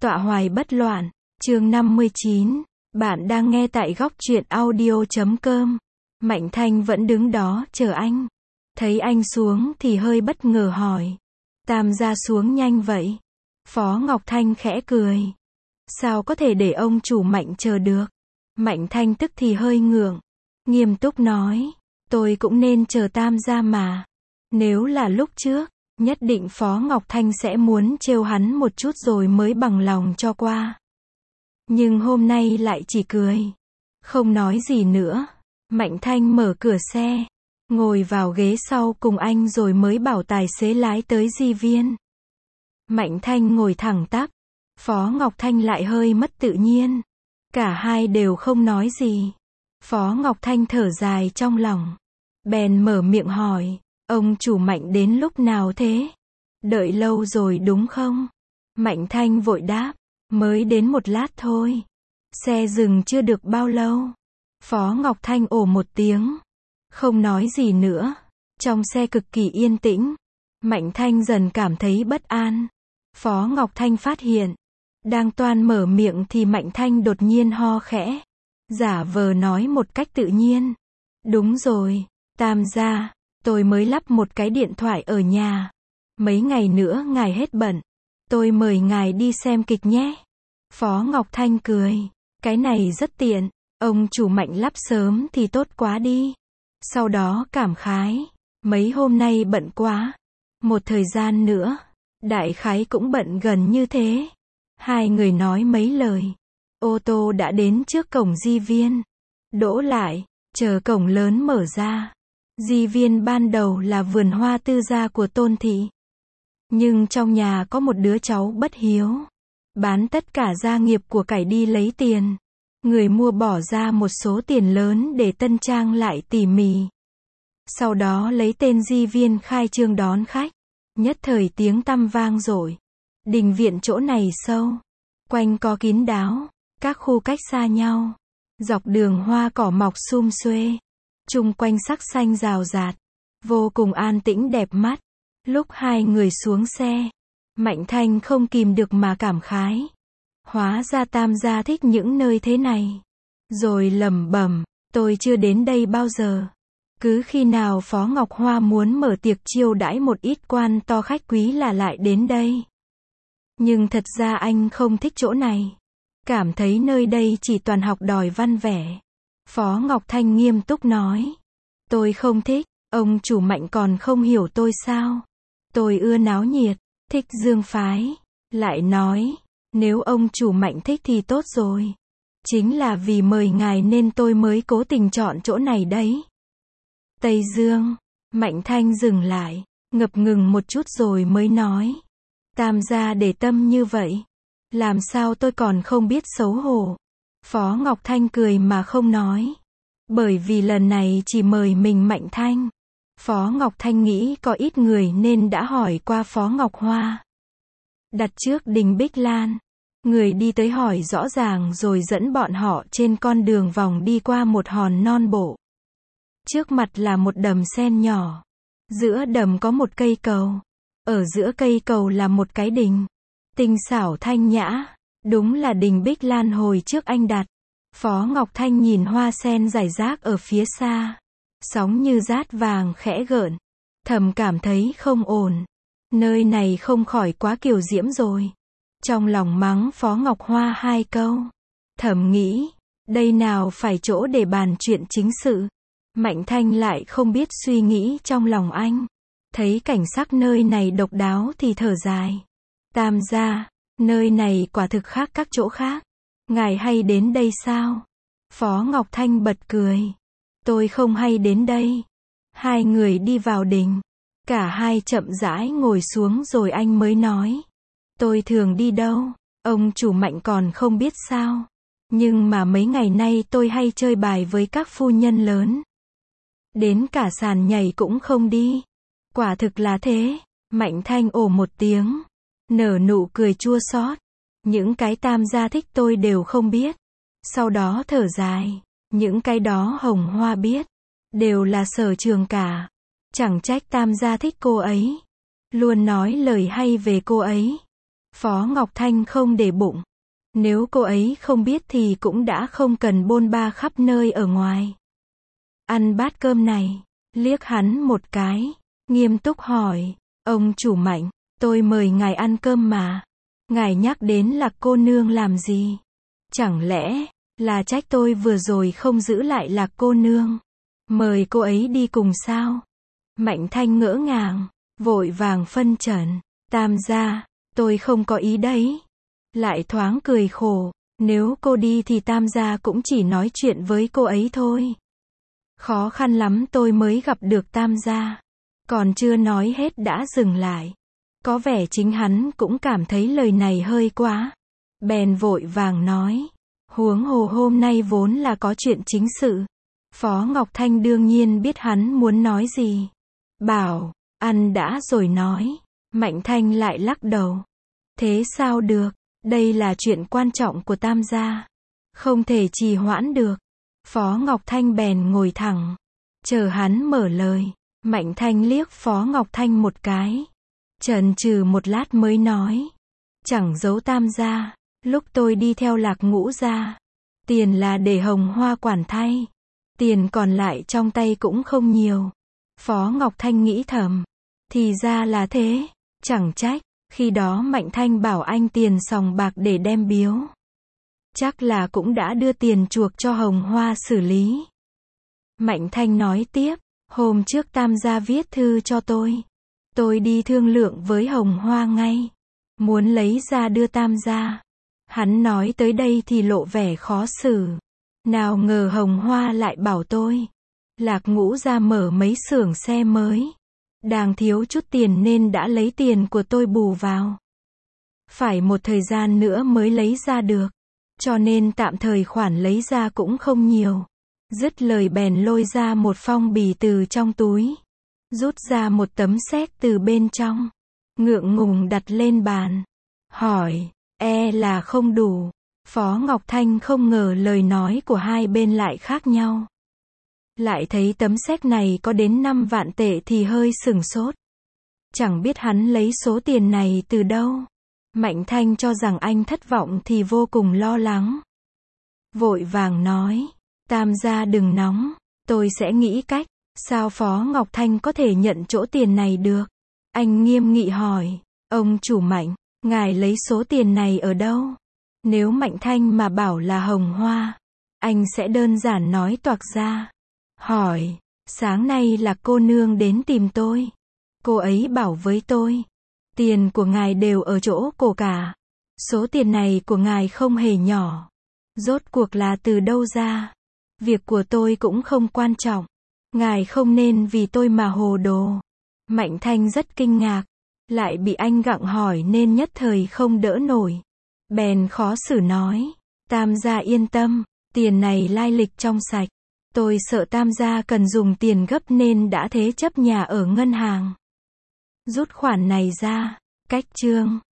Tọa hoài bất loạn, chương 59. Bạn đang nghe tại góc truyện audio.com. Mạnh Thanh vẫn đứng đó chờ anh. Thấy anh xuống thì hơi bất ngờ hỏi. Tam gia xuống nhanh vậy? Phó Ngọc Thanh khẽ cười. Sao có thể để ông chủ Mạnh chờ được? Mạnh Thanh tức thì hơi ngượng. Nghiêm túc nói. Tôi cũng nên chờ tam gia mà. Nếu là lúc trước, nhất định Phó Ngọc Thanh sẽ muốn trêu hắn một chút rồi mới bằng lòng cho qua. Nhưng hôm nay lại chỉ cười. Không nói gì nữa. Mạnh Thanh mở cửa xe. Ngồi vào ghế sau cùng anh rồi mới bảo tài xế lái tới Di Viên. Mạnh Thanh ngồi thẳng tắp. Phó Ngọc Thanh lại hơi mất tự nhiên. Cả hai đều không nói gì. Phó Ngọc Thanh thở dài trong lòng. Bèn mở miệng hỏi. Ông chủ Mạnh đến lúc nào thế? Đợi lâu rồi đúng không? Mạnh Thanh vội đáp. Mới đến một lát thôi. Xe dừng chưa được bao lâu. Phó Ngọc Thanh ồ một tiếng. Không nói gì nữa. Trong xe cực kỳ yên tĩnh. Mạnh Thanh dần cảm thấy bất an. Phó Ngọc Thanh phát hiện. Đang toan mở miệng thì Mạnh Thanh đột nhiên ho khẽ. Giả vờ nói một cách tự nhiên. Đúng rồi, tam gia, tôi mới lắp một cái điện thoại ở nhà. Mấy ngày nữa ngài hết bận. Tôi mời ngài đi xem kịch nhé. Phó Ngọc Thanh cười. Cái này rất tiện. Ông chủ Mạnh lắp sớm thì tốt quá đi. Sau đó cảm khái. Mấy hôm nay bận quá. Một thời gian nữa. Đại khái cũng bận gần như thế. Hai người nói mấy lời. Ô tô đã đến trước cổng Di Viên. Đỗ lại. Chờ cổng lớn mở ra. Di Viên ban đầu là vườn hoa tư gia của Tôn thị. Nhưng trong nhà có một đứa cháu bất hiếu. Bán tất cả gia nghiệp của cải đi lấy tiền. Người mua bỏ ra một số tiền lớn để tân trang lại tỉ mỉ. Sau đó lấy tên Di Viên khai trương đón khách. Nhất thời tiếng tăm vang dội. Đình viện chỗ này sâu. Quanh co kín đáo. Các khu cách xa nhau. Dọc đường hoa cỏ mọc sum xuê. Chung quanh sắc xanh rào rạt. Vô cùng an tĩnh đẹp mắt. Lúc hai người xuống xe. Mạnh Thanh không kìm được mà cảm khái. Hóa ra tam gia thích những nơi thế này. Rồi lẩm bẩm. Tôi chưa đến đây bao giờ. Cứ khi nào Phó Ngọc Hoa muốn mở tiệc chiêu đãi một ít quan to khách quý là lại đến đây. Nhưng thật ra anh không thích chỗ này. Cảm thấy nơi đây chỉ toàn học đòi văn vẻ. Phó Ngọc Thanh nghiêm túc nói. Tôi không thích. Ông chủ Mạnh còn không hiểu tôi sao? Tôi ưa náo nhiệt. Thích dương phái. Lại nói. Nếu ông chủ Mạnh thích thì tốt rồi. Chính là vì mời ngài nên tôi mới cố tình chọn chỗ này đấy. Tây Dương. Mạnh Thanh dừng lại. Ngập ngừng một chút rồi mới nói. Tam gia để tâm như vậy. Làm sao tôi còn không biết xấu hổ. Phó Ngọc Thanh cười mà không nói. Bởi vì lần này chỉ mời mình Mạnh Thanh. Phó Ngọc Thanh nghĩ có ít người nên đã hỏi qua Phó Ngọc Hoa. Đặt trước Đình Bích Lan. Người đi tới hỏi rõ ràng rồi dẫn bọn họ trên con đường vòng đi qua một hòn non bộ. Trước mặt là một đầm sen nhỏ. Giữa đầm có một cây cầu. Ở giữa cây cầu là một cái đình. Tinh xảo thanh nhã. Đúng là đình Bích Lan hồi trước anh đặt. Phó Ngọc Thanh nhìn hoa sen rải rác ở phía xa. Sóng như dát vàng khẽ gợn. Thầm cảm thấy không ổn. Nơi này không khỏi quá kiều diễm rồi. Trong lòng mắng Phó Ngọc Hoa hai câu. Thầm nghĩ. Đây nào phải chỗ để bàn chuyện chính sự. Mạnh Thanh lại không biết suy nghĩ trong lòng anh. Thấy cảnh sắc nơi này độc đáo thì thở dài. Tam gia, nơi này quả thực khác các chỗ khác. Ngài hay đến đây sao? Phó Ngọc Thanh bật cười. Tôi không hay đến đây. Hai người đi vào đình. Cả hai chậm rãi ngồi xuống rồi anh mới nói. Tôi thường đi đâu? Ông chủ Mạnh còn không biết sao? Nhưng mà mấy ngày nay tôi hay chơi bài với các phu nhân lớn. Đến cả sàn nhảy cũng không đi. Quả thực là thế. Mạnh Thanh ồ một tiếng. Nở nụ cười chua xót. Những cái tam gia thích tôi đều không biết. Sau đó thở dài. Những cái đó Hồng Hoa biết. Đều là sở trường cả. Chẳng trách tam gia thích cô ấy. Luôn nói lời hay về cô ấy. Phó Ngọc Thanh không để bụng. Nếu cô ấy không biết thì cũng đã không cần bôn ba khắp nơi ở ngoài. Ăn bát cơm này, liếc hắn một cái, nghiêm túc hỏi, ông chủ Mạnh, tôi mời ngài ăn cơm mà. Ngài nhắc đến Lạc cô nương làm gì? Chẳng lẽ là trách tôi vừa rồi không giữ lại Lạc cô nương? Mời cô ấy đi cùng sao? Mạnh Thanh ngỡ ngàng, vội vàng phân trần, Tam gia, tôi không có ý đấy. Lại thoáng cười khổ, nếu cô đi thì Tam gia cũng chỉ nói chuyện với cô ấy thôi. Khó khăn lắm tôi mới gặp được Tam gia. Còn chưa nói hết đã dừng lại. Có vẻ chính hắn cũng cảm thấy lời này hơi quá. Bèn vội vàng nói, huống hồ hôm nay vốn là có chuyện chính sự. Phó Ngọc Thanh đương nhiên biết hắn muốn nói gì. Bảo, ăn đã rồi nói. Mạnh Thanh lại lắc đầu. Thế sao được, đây là chuyện quan trọng của Tam gia. Không thể trì hoãn được. Phó Ngọc Thanh bèn ngồi thẳng. Chờ hắn mở lời. Mạnh Thanh liếc Phó Ngọc Thanh một cái. Chần chừ một lát mới nói. Chẳng giấu Tam gia. Lúc tôi đi theo Lạc Ngũ gia, tiền là để Hồng Hoa quản thay. Tiền còn lại trong tay cũng không nhiều. Phó Ngọc Thanh nghĩ thầm. Thì ra là thế. Chẳng trách. Khi đó Mạnh Thanh bảo anh tiền sòng bạc để đem biếu. Chắc là cũng đã đưa tiền chuộc cho Hồng Hoa xử lý. Mạnh Thanh nói tiếp. Hôm trước Tam gia viết thư cho tôi. Tôi đi thương lượng với Hồng Hoa ngay. Muốn lấy ra đưa Tam gia. Hắn nói tới đây thì lộ vẻ khó xử. Nào ngờ Hồng Hoa lại bảo tôi. Lạc Ngũ gia mở mấy xưởng xe mới. Đang thiếu chút tiền nên đã lấy tiền của tôi bù vào. Phải một thời gian nữa mới lấy ra được. Cho nên tạm thời khoản lấy ra cũng không nhiều. Dứt lời bèn lôi ra một phong bì từ trong túi. Rút ra một tấm séc từ bên trong. Ngượng ngùng đặt lên bàn. Hỏi, là không đủ. Phó Ngọc Thanh không ngờ lời nói của hai bên lại khác nhau. Lại thấy tấm séc này có đến 5 vạn tệ thì hơi sửng sốt. Chẳng biết hắn lấy số tiền này từ đâu. Mạnh Thanh cho rằng anh thất vọng thì vô cùng lo lắng. Vội vàng nói, Tam gia đừng nóng, tôi sẽ nghĩ cách. Sao Phó Ngọc Thanh có thể nhận chỗ tiền này được? Anh nghiêm nghị hỏi, ông chủ Mạnh, ngài lấy số tiền này ở đâu? Nếu Mạnh Thanh mà bảo là Hồng Hoa, anh sẽ đơn giản nói toạc ra. Hỏi, sáng nay là cô nương đến tìm tôi. Cô ấy bảo với tôi, tiền của ngài đều ở chỗ cô cả. Số tiền này của ngài không hề nhỏ. Rốt cuộc là từ đâu ra? Việc của tôi cũng không quan trọng. Ngài không nên vì tôi mà hồ đồ. Mạnh Thanh rất kinh ngạc. Lại bị anh gặng hỏi nên nhất thời không đỡ nổi. Bèn khó xử nói. Tam gia yên tâm. Tiền này lai lịch trong sạch. Tôi sợ Tam gia cần dùng tiền gấp nên đã thế chấp nhà ở ngân hàng. Rút khoản này ra. Cách chương.